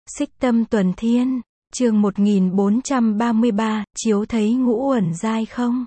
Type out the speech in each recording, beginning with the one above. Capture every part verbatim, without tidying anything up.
Xích Tâm Tuần Thiên, chương một nghìn bốn trăm ba mươi ba, chiếu thấy ngũ uẩn giai không?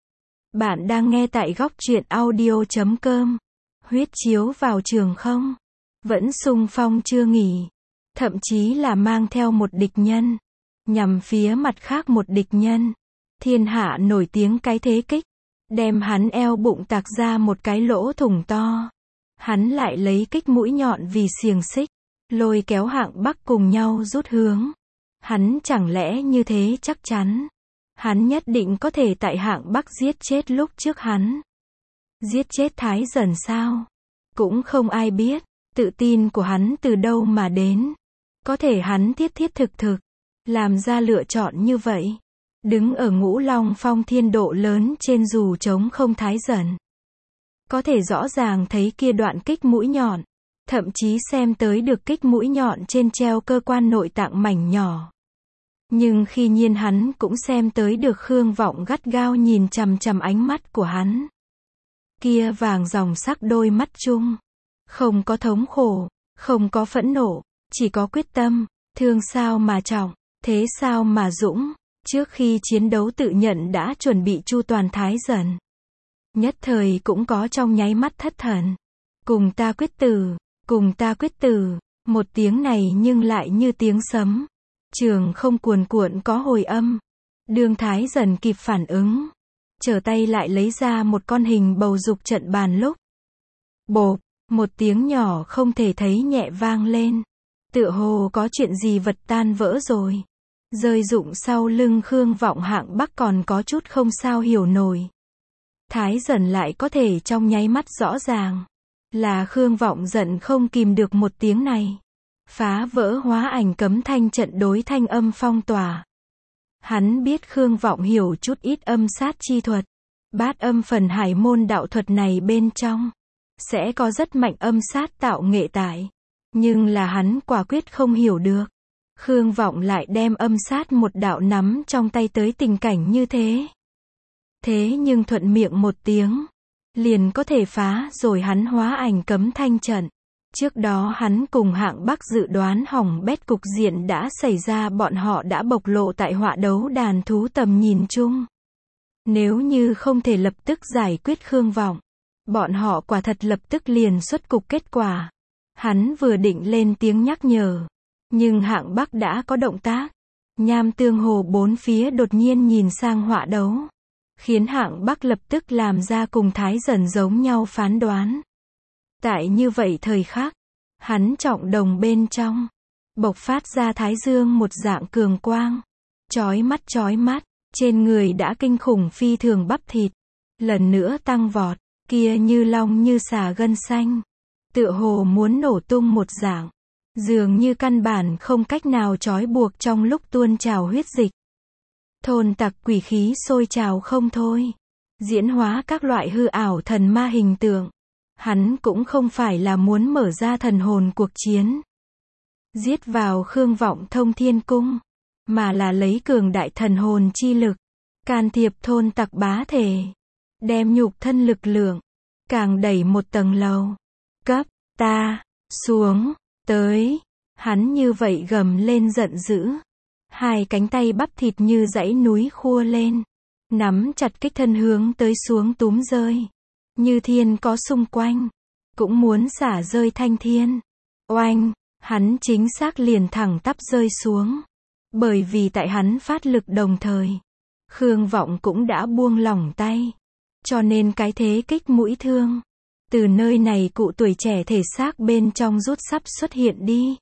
Bạn đang nghe tại góc truyện audio chấm com. Huyết chiếu vào trường không? Vẫn xung phong chưa nghỉ. Thậm chí là mang theo một địch nhân. Nhằm phía mặt khác một địch nhân. Thiên hạ nổi tiếng cái thế kích. Đem hắn eo bụng tạc ra một cái lỗ thủng to. Hắn lại lấy kích mũi nhọn vì xiềng xích. Lôi kéo Hạng Bắc cùng nhau rút hướng. Hắn chẳng lẽ như thế chắc chắn. Hắn nhất định có thể tại Hạng Bắc giết chết lúc trước hắn. Giết chết Thái Dần sao? Cũng không ai biết. Tự tin của hắn từ đâu mà đến. Có thể hắn thiết thiết thực thực. Làm ra lựa chọn như vậy. Đứng ở Ngũ Long Phong thiên độ lớn trên dù trống không Thái Dần. Có thể rõ ràng thấy kia đoạn kích mũi nhọn. Thậm chí xem tới được kích mũi nhọn trên treo cơ quan nội tạng mảnh nhỏ. Nhưng khi nhiên hắn cũng xem tới được Khương Vọng gắt gao nhìn chằm chằm ánh mắt của hắn. Kia vàng dòng sắc đôi mắt chung. Không có thống khổ, không có phẫn nộ, chỉ có quyết tâm, thương sao mà trọng, thế sao mà dũng. Trước khi chiến đấu tự nhận đã chuẩn bị chu toàn Thái Dần. Nhất thời cũng có trong nháy mắt thất thần. Cùng ta quyết tử, cùng ta quyết tử, một tiếng này nhưng lại như tiếng sấm. Trường không cuồn cuộn có hồi âm. Đương Thái Dần kịp phản ứng. Trở tay lại lấy ra một con hình bầu dục trận bàn lúc. Bộp, một tiếng nhỏ không thể thấy nhẹ vang lên. Tựa hồ có chuyện gì vật tan vỡ rồi. Rơi rụng sau lưng Khương Vọng Hạng Bắc còn có chút không sao hiểu nổi. Thái Dần lại có thể trong nháy mắt rõ ràng. Là Khương Vọng giận không kìm được một tiếng này. Phá vỡ hóa ảnh cấm thanh trận đối thanh âm phong tỏa. Hắn biết Khương Vọng hiểu chút ít âm sát chi thuật. Bát âm phần hải môn đạo thuật này bên trong. Sẽ có rất mạnh âm sát tạo nghệ tại. Nhưng là hắn quả quyết không hiểu được. Khương Vọng lại đem âm sát một đạo nắm trong tay tới tình cảnh như thế. Thế nhưng thuận miệng một tiếng. Liền có thể phá rồi hắn hóa ảnh cấm thanh trận. Trước đó hắn cùng Hạng Bắc dự đoán hỏng bét cục diện đã xảy ra, bọn họ đã bộc lộ tại họa đấu đàn thú tầm nhìn chung. Nếu như không thể lập tức giải quyết Khương Vọng, bọn họ quả thật lập tức liền xuất cục kết quả. Hắn vừa định lên tiếng nhắc nhở, nhưng Hạng Bắc đã có động tác. Nham Tương Hồ bốn phía đột nhiên nhìn sang họa đấu. Khiến Hạng Bắc lập tức làm ra cùng Thái Dần giống nhau phán đoán. Tại như vậy thời khắc, hắn trọng đồng bên trong, bộc phát ra thái dương một dạng cường quang. Chói mắt chói mắt, trên người đã kinh khủng phi thường bắp thịt. Lần nữa tăng vọt, kia như long như xà gân xanh. Tựa hồ muốn nổ tung một dạng. Dường như căn bản không cách nào trói buộc trong lúc tuôn trào huyết dịch. Thôn tặc quỷ khí sôi trào không thôi. Diễn hóa các loại hư ảo thần ma hình tượng. Hắn cũng không phải là muốn mở ra thần hồn cuộc chiến. Giết vào Khương Vọng thông thiên cung. Mà là lấy cường đại thần hồn chi lực. Can thiệp thôn tặc bá thể. Đem nhục thân lực lượng. Càng đẩy một tầng lầu. Cấp, ta, xuống, tới. Hắn như vậy gầm lên giận dữ. Hai cánh tay bắp thịt như dãy núi khua lên. Nắm chặt kích thân hướng tới xuống túm rơi. Như thiên có xung quanh. Cũng muốn xả rơi thanh thiên. Oanh, hắn chính xác liền thẳng tắp rơi xuống. Bởi vì tại hắn phát lực đồng thời. Khương Vọng cũng đã buông lỏng tay. Cho nên cái thế kích mũi thương. Từ nơi này cụ tuổi trẻ thể xác bên trong rút sắp xuất hiện đi.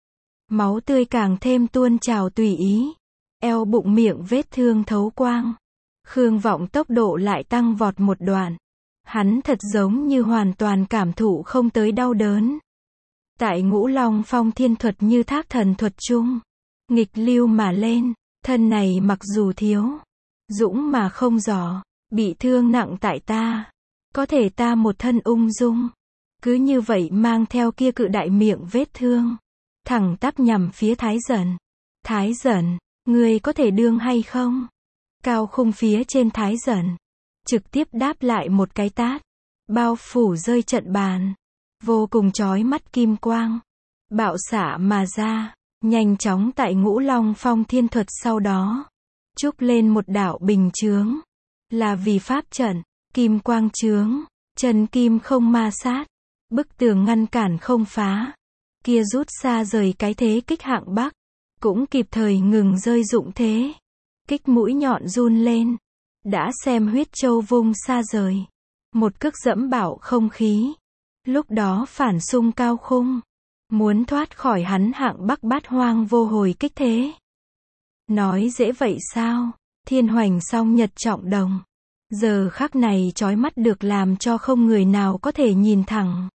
Máu tươi càng thêm tuôn trào tùy ý. Eo bụng miệng vết thương thấu quang. Khương Vọng tốc độ lại tăng vọt một đoạn. Hắn thật giống như hoàn toàn cảm thụ không tới đau đớn. Tại Ngũ Long Phong thiên thuật như thác thần thuật chung. Nghịch lưu mà lên. Thân này mặc dù thiếu. Dũng mà không giỏ. Bị thương nặng tại ta. Có thể ta một thân ung dung. Cứ như vậy mang theo kia cự đại miệng vết thương. Thẳng tắp nhằm phía Thái Dần. Thái Dần, ngươi có thể đương hay không? Cao khung phía trên Thái Dần. Trực tiếp đáp lại một cái tát. Bao phủ rơi trận bàn. Vô cùng chói mắt kim quang. Bạo xạ mà ra. Nhanh chóng tại Ngũ Long Phong Thiên Thuật sau đó, trúc lên một đạo bình chướng. Là vì pháp trận, kim quang chướng, chân kim không ma sát, bức tường ngăn cản không phá. Kia rút xa rời cái thế kích hạng Bắc, cũng kịp thời ngừng rơi dụng thế. Kích mũi nhọn run lên, đã xem huyết châu vung xa rời. Một cước dẫm bảo không khí. Lúc đó phản xung cao khung, muốn thoát khỏi hắn hạng Bắc bát hoang vô hồi kích thế. Nói dễ vậy sao? Thiên hoành song nhật trọng đồng. Giờ khắc này chói mắt được làm cho không người nào có thể nhìn thẳng.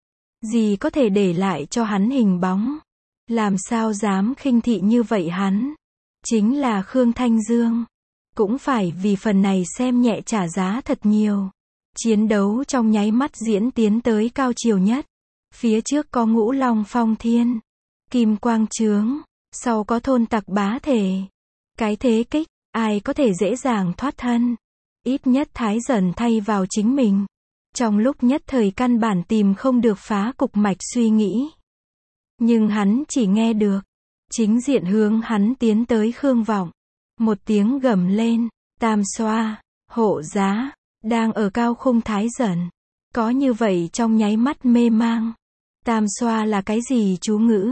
Gì có thể để lại cho hắn hình bóng. Làm sao dám khinh thị như vậy hắn. Chính là Khương Thanh Dương. Cũng phải vì phần này xem nhẹ trả giá thật nhiều. Chiến đấu trong nháy mắt diễn tiến tới cao chiều nhất. Phía trước có Ngũ Long Phong Thiên, kim quang chướng, sau có thôn tặc bá thể. Cái thế kích, ai có thể dễ dàng thoát thân. Ít nhất Thái Dần thay vào chính mình. Trong lúc nhất thời căn bản tìm không được phá cục mạch suy nghĩ. Nhưng hắn chỉ nghe được. Chính diện hướng hắn tiến tới Khương Vọng. Một tiếng gầm lên, tam xoa, hộ giá, đang ở cao khung Thái Dần. Có như vậy trong nháy mắt mê mang. Tam xoa là cái gì chú ngữ?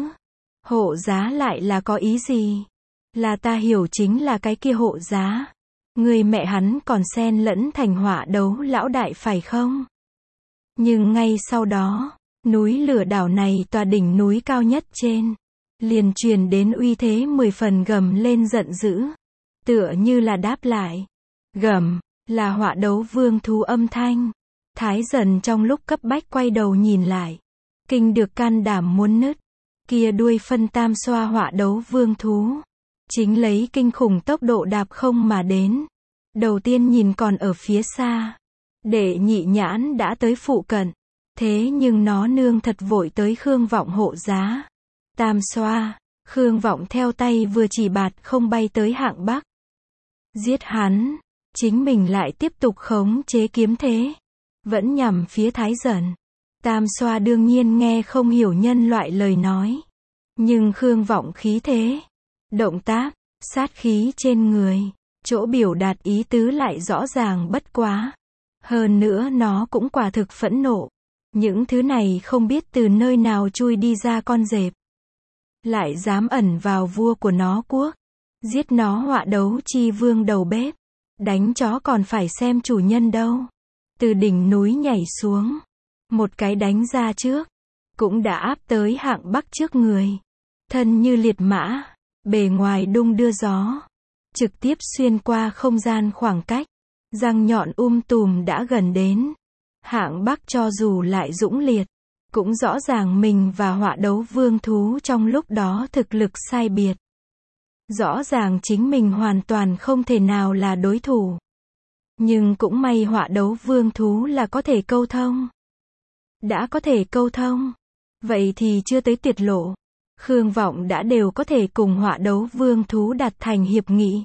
Hộ giá lại là có ý gì? Là ta hiểu chính là cái kia hộ giá. Người mẹ hắn còn xen lẫn thành họa đấu lão đại phải không? Nhưng ngay sau đó, núi lửa đảo này tòa đỉnh núi cao nhất trên, liền truyền đến uy thế mười phần gầm lên giận dữ. Tựa như là đáp lại. Gầm, là họa đấu vương thú âm thanh. Thái Dần trong lúc cấp bách quay đầu nhìn lại. Kinh được can đảm muốn nứt. Kia đuôi phân tam xoa họa đấu vương thú. Chính lấy kinh khủng tốc độ đạp không mà đến. Đầu tiên nhìn còn ở phía xa. Đệ nhị nhãn đã tới phụ cận. Thế nhưng nó nương thật vội tới Khương Vọng hộ giá. Tam xoa, Khương Vọng theo tay vừa chỉ bạt không bay tới hạng Bắc. Giết hắn, chính mình lại tiếp tục khống chế kiếm thế. Vẫn nhằm phía Thái Dần. Tam xoa đương nhiên nghe không hiểu nhân loại lời nói. Nhưng Khương Vọng khí thế, động tác, sát khí trên người, chỗ biểu đạt ý tứ lại rõ ràng bất quá. Hơn nữa nó cũng quả thực phẫn nộ. Những thứ này không biết từ nơi nào chui đi ra con dẹp. Lại dám ẩn vào vua của nó quốc. Giết nó họa đấu chi vương đầu bếp. Đánh chó còn phải xem chủ nhân đâu. Từ đỉnh núi nhảy xuống. Một cái đánh ra trước. Cũng đã áp tới hạng Bắc trước người. Thân như liệt mã. Bề ngoài đung đưa gió. Trực tiếp xuyên qua không gian khoảng cách. Răng nhọn um tùm đã gần đến. Hạng Bắc cho dù lại dũng liệt. Cũng rõ ràng mình và họa đấu vương thú trong lúc đó thực lực sai biệt. Rõ ràng chính mình hoàn toàn không thể nào là đối thủ. Nhưng cũng may họa đấu vương thú là có thể câu thông. Đã có thể câu thông. Vậy thì chưa tới tuyệt lộ. Khương Vọng đã đều có thể cùng họa đấu vương thú đạt thành hiệp nghị.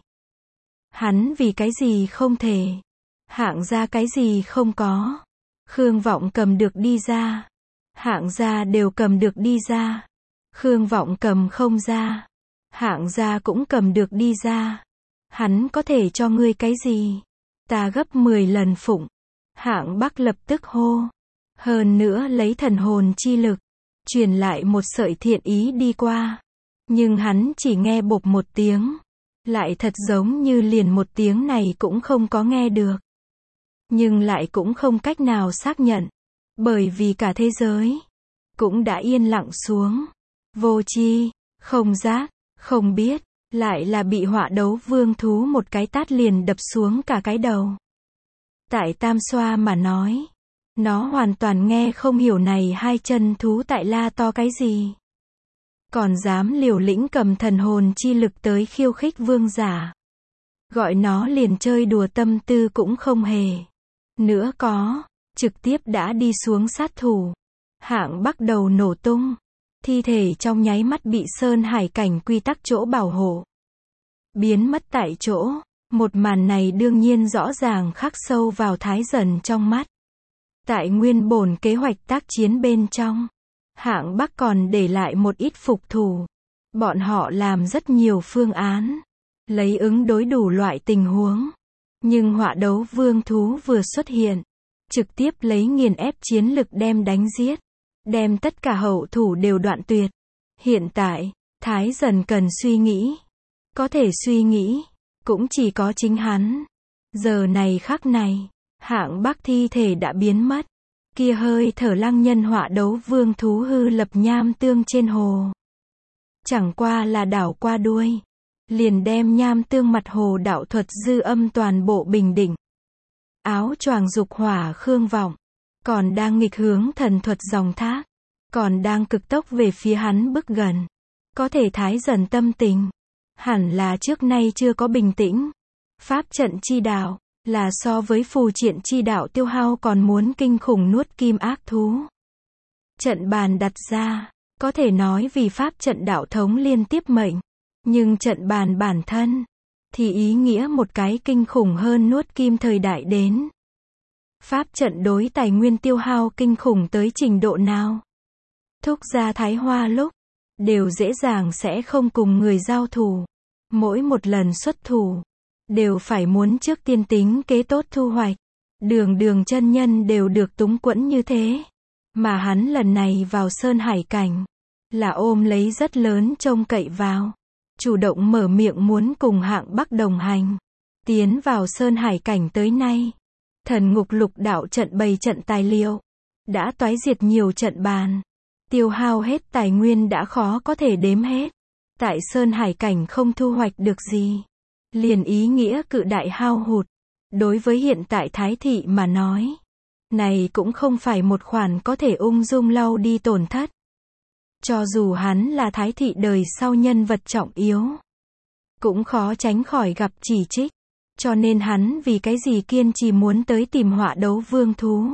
Hắn vì cái gì không thể. Hạng gia cái gì không có. Khương Vọng cầm được đi ra. Hạng gia đều cầm được đi ra. Khương Vọng cầm không ra. Hạng gia cũng cầm được đi ra. Hắn có thể cho ngươi cái gì? Ta gấp mười lần phụng. Hạng Bắc lập tức hô. Hơn nữa lấy thần hồn chi lực. Truyền lại một sợi thiện ý đi qua. Nhưng hắn chỉ nghe bộp một tiếng. Lại thật giống như liền một tiếng này cũng không có nghe được. Nhưng lại cũng không cách nào xác nhận. Bởi vì cả thế giới cũng đã yên lặng xuống. Vô tri, không giác, không biết. Lại là bị họa đấu vương thú một cái tát liền đập xuống cả cái đầu. Tại tam xoa mà nói. Nó hoàn toàn nghe không hiểu này hai chân thú tại la to cái gì. Còn dám liều lĩnh cầm thần hồn chi lực tới khiêu khích vương giả. Gọi nó liền chơi đùa tâm tư cũng không hề. Nữa có, trực tiếp đã đi xuống sát thủ. Hạng Bắc đầu nổ tung. Thi thể trong nháy mắt bị sơn hải cảnh quy tắc chỗ bảo hộ. Biến mất tại chỗ. Một màn này đương nhiên rõ ràng khắc sâu vào Thái Dần trong mắt. Tại nguyên bổn kế hoạch tác chiến bên trong. Hạng Bắc còn để lại một ít phục thủ. Bọn họ làm rất nhiều phương án, lấy ứng đối đủ loại tình huống. Nhưng họa đấu vương thú vừa xuất hiện, trực tiếp lấy nghiền ép chiến lực đem đánh giết, đem tất cả hậu thủ đều đoạn tuyệt. Hiện tại, Thái Dần cần suy nghĩ. Có thể suy nghĩ, cũng chỉ có chính hắn. Giờ này khắc này, hạng Bắc thi thể đã biến mất. Kia hơi thở lăng nhân họa đấu vương thú hư lập nham tương trên hồ. Chẳng qua là đảo qua đuôi, liền đem nham tương mặt hồ đạo thuật dư âm toàn bộ bình định. Áo choàng dục hỏa Khương Vọng, còn đang nghịch hướng thần thuật dòng thác, còn đang cực tốc về phía hắn bước gần. Có thể Thái Dần tâm tình, hẳn là trước nay chưa có bình tĩnh. Pháp trận chi đạo, là so với phù triện chi đạo tiêu hao còn muốn kinh khủng nuốt kim ác thú. Trận bàn đặt ra, có thể nói vì pháp trận đạo thống liên tiếp mệnh. Nhưng trận bàn bản thân, thì ý nghĩa một cái kinh khủng hơn nuốt kim thời đại đến. Pháp trận đối tài nguyên tiêu hao kinh khủng tới trình độ nào? Thúc gia Thái Hoa lúc, đều dễ dàng sẽ không cùng người giao thủ. Mỗi một lần xuất thủ, đều phải muốn trước tiên tính kế tốt thu hoạch. Đường đường chân nhân đều được túng quẫn như thế. Mà hắn lần này vào Sơn Hải cảnh, là ôm lấy rất lớn trông cậy vào. Chủ động mở miệng muốn cùng hạng Bắc đồng hành. Tiến vào Sơn Hải cảnh tới nay, thần ngục lục đạo trận bày trận tài liệu, đã toái diệt nhiều trận bàn. Tiêu hao hết tài nguyên đã khó có thể đếm hết. Tại Sơn Hải cảnh không thu hoạch được gì, liền ý nghĩa cự đại hao hụt. Đối với hiện tại Thái thị mà nói, này cũng không phải một khoản có thể ung dung lau đi tổn thất. Cho dù hắn là Thái thị đời sau nhân vật trọng yếu, cũng khó tránh khỏi gặp chỉ trích. Cho nên hắn vì cái gì kiên trì muốn tới tìm họa đấu vương thú.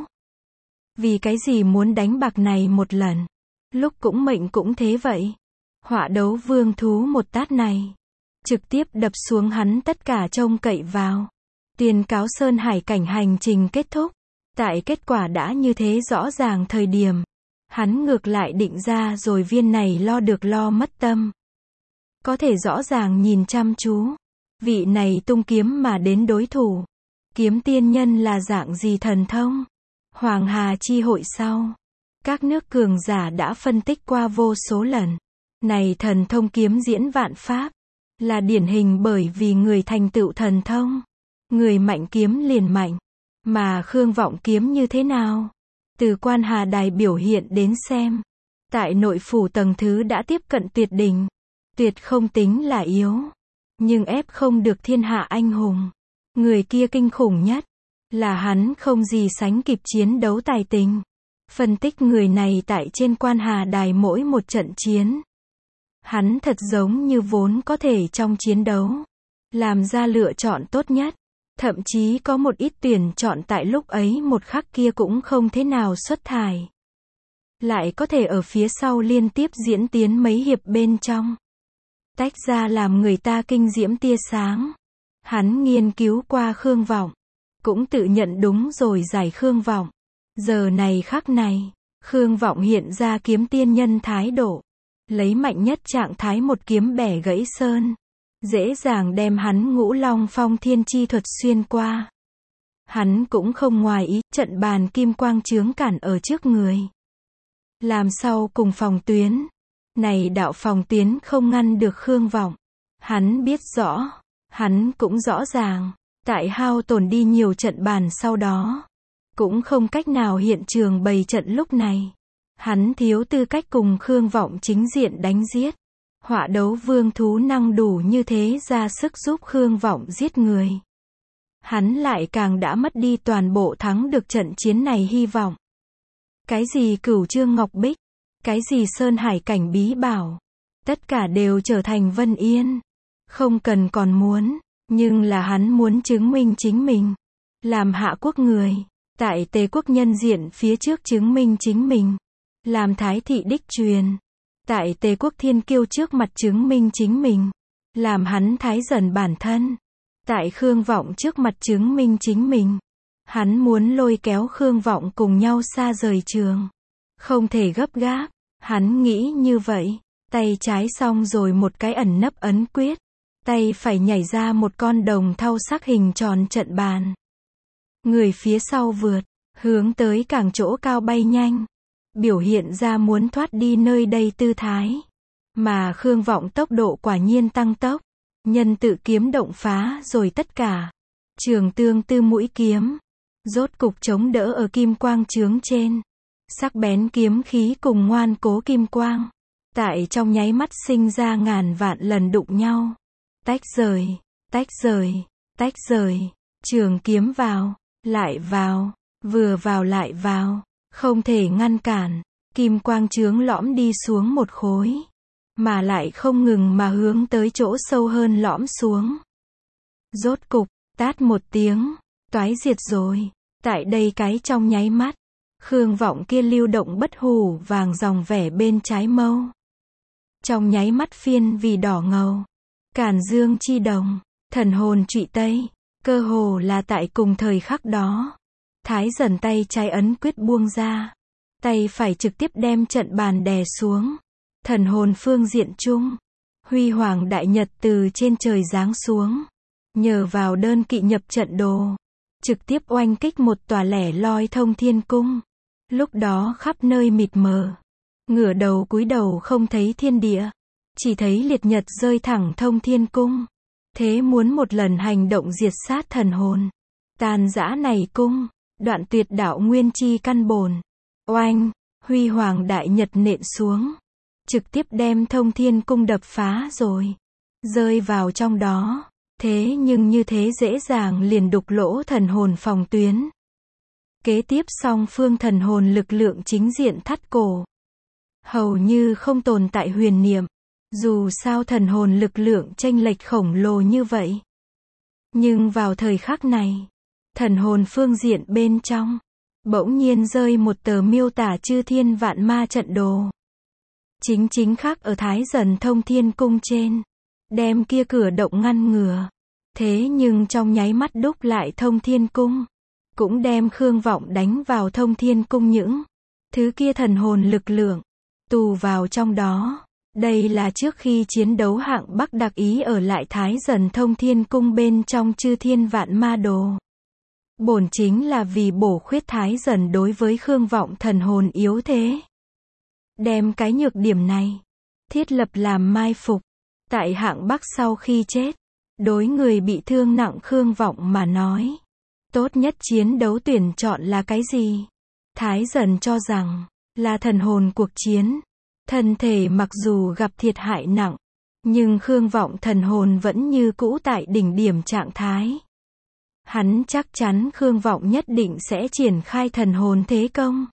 Vì cái gì muốn đánh bạc này một lần. Lúc cũng mệnh cũng thế vậy. Họa đấu vương thú một tát này, trực tiếp đập xuống hắn tất cả trông cậy vào. Tuyên cáo Sơn Hải cảnh hành trình kết thúc. Tại kết quả đã như thế rõ ràng thời điểm, hắn ngược lại định ra rồi viên này lo được lo mất tâm. Có thể rõ ràng nhìn chăm chú, vị này tung kiếm mà đến đối thủ. Kiếm tiên nhân là dạng gì thần thông? Hoàng Hà chi hội sau, các nước cường giả đã phân tích qua vô số lần. Này thần thông kiếm diễn vạn pháp, là điển hình bởi vì người thành tựu thần thông. Người mạnh kiếm liền mạnh. Mà Khương Vọng kiếm như thế nào? Từ Quan Hà Đài biểu hiện đến xem, tại nội phủ tầng thứ đã tiếp cận tuyệt đỉnh. Tuyệt không tính là yếu, nhưng ép không được thiên hạ anh hùng. Người kia kinh khủng nhất, là hắn không gì sánh kịp chiến đấu tài tình. Phân tích người này tại trên Quan Hà Đài mỗi một trận chiến. Hắn thật giống như vốn có thể trong chiến đấu, làm ra lựa chọn tốt nhất. Thậm chí có một ít tuyển chọn tại lúc ấy một khắc kia cũng không thế nào xuất thải. Lại có thể ở phía sau liên tiếp diễn tiến mấy hiệp bên trong. Tách ra làm người ta kinh diễm tia sáng. Hắn nghiên cứu qua Khương Vọng, cũng tự nhận đúng rồi giải Khương Vọng. Giờ này khắc này, Khương Vọng hiện ra kiếm tiên nhân thái độ. Lấy mạnh nhất trạng thái một kiếm bẻ gãy sơn. Dễ dàng đem hắn ngũ long phong thiên chi thuật xuyên qua. Hắn cũng không ngoài ý, trận bàn kim quang chướng cản ở trước người. Làm sau cùng phòng tuyến. Này đạo phòng tuyến không ngăn được Khương Vọng. Hắn biết rõ, hắn cũng rõ ràng, tại hao tổn đi nhiều trận bàn sau đó, cũng không cách nào hiện trường bày trận lúc này. Hắn thiếu tư cách cùng Khương Vọng chính diện đánh giết. Họa đấu vương thú năng đủ như thế ra sức giúp Khương Vọng giết người. Hắn lại càng đã mất đi toàn bộ thắng được trận chiến này hy vọng. Cái gì Cửu Trương Ngọc Bích, cái gì Sơn Hải cảnh bí bảo, tất cả đều trở thành Vân Yên. Không cần còn muốn, nhưng là hắn muốn chứng minh chính mình. Làm hạ quốc người, tại Tề quốc nhân diện phía trước chứng minh chính mình. Làm Thái thị đích truyền, tại Tề quốc thiên kiêu trước mặt chứng minh chính mình. Làm hắn Thái Dần bản thân, tại Khương Vọng trước mặt chứng minh chính mình. Hắn muốn lôi kéo Khương Vọng cùng nhau xa rời trường. Không thể gấp gáp, hắn nghĩ như vậy. Tay trái xong rồi một cái ẩn nấp ấn quyết. Tay phải nhảy ra một con đồng thau sắc hình tròn trận bàn. Người phía sau vượt, hướng tới càng chỗ cao bay nhanh. Biểu hiện ra muốn thoát đi nơi đây tư thái. Mà Khương Vọng tốc độ quả nhiên tăng tốc. Nhân tự kiếm động phá rồi tất cả. Trường tương tư mũi kiếm. Rốt cục chống đỡ ở kim quang chướng trên. Sắc bén kiếm khí cùng ngoan cố kim quang. Tại trong nháy mắt sinh ra ngàn vạn lần đụng nhau. Tách rời, tách rời, tách rời. Trường kiếm vào, lại vào, vừa vào lại vào. Không thể ngăn cản. Kim quang chướng lõm đi xuống một khối. Mà lại không ngừng mà hướng tới chỗ sâu hơn lõm xuống. Rốt cục, tát một tiếng. Toái diệt rồi. Tại đây cái trong nháy mắt. Khương Vọng kia lưu động bất hủ vàng dòng vẻ bên trái mâu. Trong nháy mắt phiên vì đỏ ngầu. Càn dương chi đồng. Thần hồn trụy tây. Cơ hồ là tại cùng thời khắc đó. Thái dần tay trái ấn quyết buông ra. Tay phải trực tiếp đem trận bàn đè xuống. Thần hồn phương diện chung. Huy hoàng đại nhật từ trên trời giáng xuống. Nhờ vào đơn kỵ nhập trận đồ. Trực tiếp oanh kích một tòa lẻ loi thông thiên cung. Lúc đó khắp nơi mịt mờ. Ngửa đầu cúi đầu không thấy thiên địa. Chỉ thấy liệt nhật rơi thẳng thông thiên cung. Thế muốn một lần hành động diệt sát thần hồn. Tàn giã này cung. Đoạn tuyệt đạo nguyên chi căn bổn. Oanh, huy hoàng đại nhật nện xuống. Trực tiếp đem thông thiên cung đập phá rồi. Rơi vào trong đó. Thế nhưng như thế dễ dàng liền đục lỗ thần hồn phòng tuyến. Kế tiếp song phương thần hồn lực lượng chính diện thắt cổ. Hầu như không tồn tại huyền niệm. Dù sao thần hồn lực lượng chênh lệch khổng lồ như vậy. Nhưng vào thời khắc này, thần hồn phương diện bên trong, bỗng nhiên rơi một tờ miêu tả chư thiên vạn ma trận đồ. Chính chính khắc ở Thái Dần Thông Thiên Cung trên. Đem kia cửa động ngăn ngừa. Thế nhưng trong nháy mắt đúc lại Thông Thiên Cung. Cũng đem Khương Vọng đánh vào Thông Thiên Cung những thứ kia thần hồn lực lượng. Tù vào trong đó. Đây là trước khi chiến đấu hạng Bắc đặc ý ở lại Thái Dần Thông Thiên Cung bên trong chư thiên vạn ma đồ. Bổn chính là vì bổ khuyết Thái Dần đối với Khương Vọng thần hồn yếu thế. Đem cái nhược điểm này thiết lập làm mai phục. Tại hạng Bắc sau khi chết, đối người bị thương nặng Khương Vọng mà nói, tốt nhất chiến đấu tuyển chọn là cái gì? Thái Dần cho rằng là thần hồn cuộc chiến. Thân thể mặc dù gặp thiệt hại nặng, nhưng Khương Vọng thần hồn vẫn như cũ tại đỉnh điểm trạng thái. Hắn chắc chắn Khương Vọng nhất định sẽ triển khai thần hồn thế công.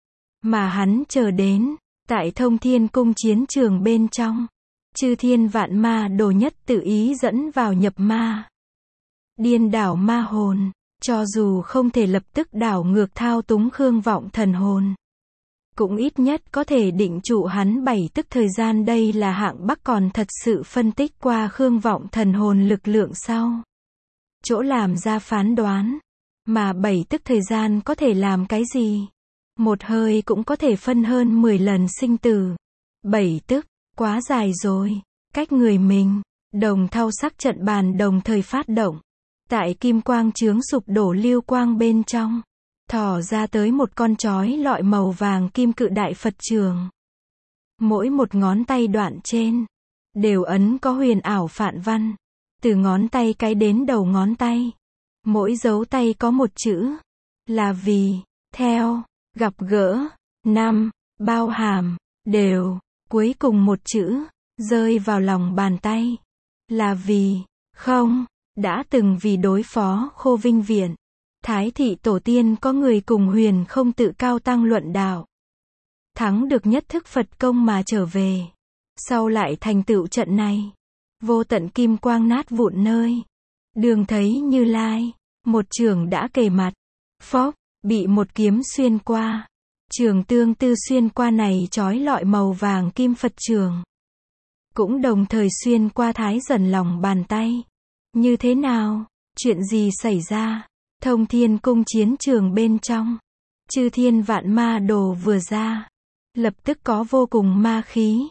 Mà hắn chờ đến, tại Thông Thiên Cung chiến trường bên trong, chư thiên vạn ma đồ nhất tự ý dẫn vào nhập ma. Điên đảo ma hồn, cho dù không thể lập tức đảo ngược thao túng Khương Vọng thần hồn. Cũng ít nhất có thể định trụ hắn bảy tức thời gian. Đây là hạng Bắc còn thật sự phân tích qua Khương Vọng thần hồn lực lượng sau. Chỗ làm ra phán đoán. Mà bảy tức thời gian có thể làm cái gì? Một hơi cũng có thể phân hơn mười lần sinh tử. Bảy tức, quá dài rồi. Cách người mình, đồng thau sắc trận bàn đồng thời phát động. Tại kim quang chướng sụp đổ lưu quang bên trong. Thỏ ra tới một con chói lọi màu vàng kim cự đại Phật trường. Mỗi một ngón tay đoạn trên, đều ấn có huyền ảo phạn văn. Từ ngón tay cái đến đầu ngón tay. Mỗi dấu tay có một chữ. Là vì, theo, gặp gỡ, năm, bao hàm, đều, cuối cùng một chữ, rơi vào lòng bàn tay. Là vì, không, đã từng vì đối phó Khô Vinh Viện. Thái thị tổ tiên có người cùng huyền không tự cao tăng luận đạo. Thắng được nhất thức Phật công mà trở về. Sau lại thành tựu trận này. Vô tận kim quang nát vụn nơi. Đường thấy Như Lai. Một trường đã kề mặt. Phốc, bị một kiếm xuyên qua. Trường tương tư xuyên qua này chói lọi màu vàng kim Phật trường. Cũng đồng thời xuyên qua Thái Dần lòng bàn tay. Như thế nào? Chuyện gì xảy ra? Thông Thiên Cung chiến trường bên trong. Chư thiên vạn ma đồ vừa ra. Lập tức có vô cùng ma khí.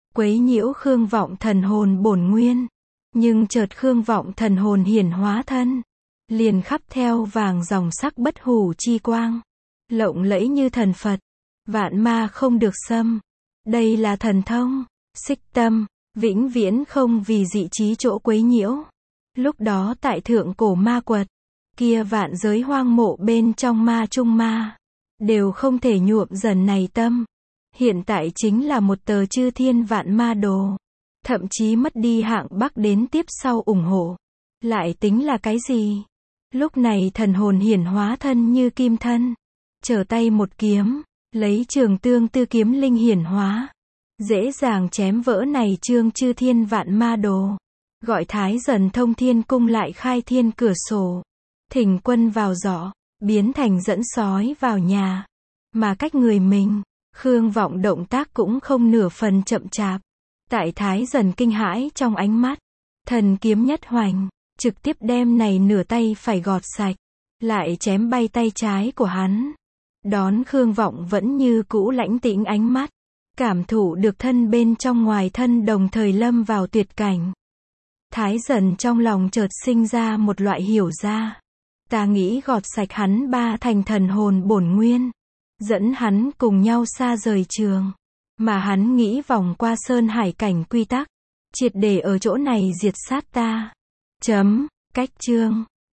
quấy nhiễu Khương Vọng thần hồn bổn nguyên. Nhưng chợt Khương Vọng thần hồn hiển hóa thân, liền khắp theo vàng dòng sắc bất hủ chi quang, lộng lẫy như thần Phật, vạn ma không được xâm. Đây là thần thông, xích tâm, vĩnh viễn không vì dị trí chỗ quấy nhiễu. Lúc đó tại thượng cổ ma quật, kia vạn giới hoang mộ bên trong ma trung ma, đều không thể nhuộm dần này tâm. Hiện tại chính là một tờ chư thiên vạn ma đồ, thậm chí mất đi hạng Bắc đến tiếp sau ủng hộ. Lại tính là cái gì? Lúc này thần hồn hiển hóa thân như kim thân, trở tay một kiếm, lấy trường tương tư kiếm linh hiển hóa, dễ dàng chém vỡ này chương chư thiên vạn ma đồ. Gọi Thái Dần Thông Thiên Cung lại khai thiên cửa sổ, thỉnh quân vào giỏ, biến thành dẫn sói vào nhà. Mà cách người mình, Khương Vọng động tác cũng không nửa phần chậm chạp. Tại Thái Dần kinh hãi trong ánh mắt, thần kiếm nhất hoành, trực tiếp đem này nửa tay phải gọt sạch, lại chém bay tay trái của hắn. Đón Khương Vọng vẫn như cũ lãnh tĩnh ánh mắt, cảm thụ được thân bên trong ngoài thân đồng thời lâm vào tuyệt cảnh. Thái Dần trong lòng chợt sinh ra một loại hiểu ra. Ta nghĩ gọt sạch hắn ba thành thần hồn bổn nguyên, dẫn hắn cùng nhau xa rời trường. Mà hắn nghĩ vòng qua sơn hải cảnh quy tắc, triệt để ở chỗ này diệt sát ta. Chấm, cách chương.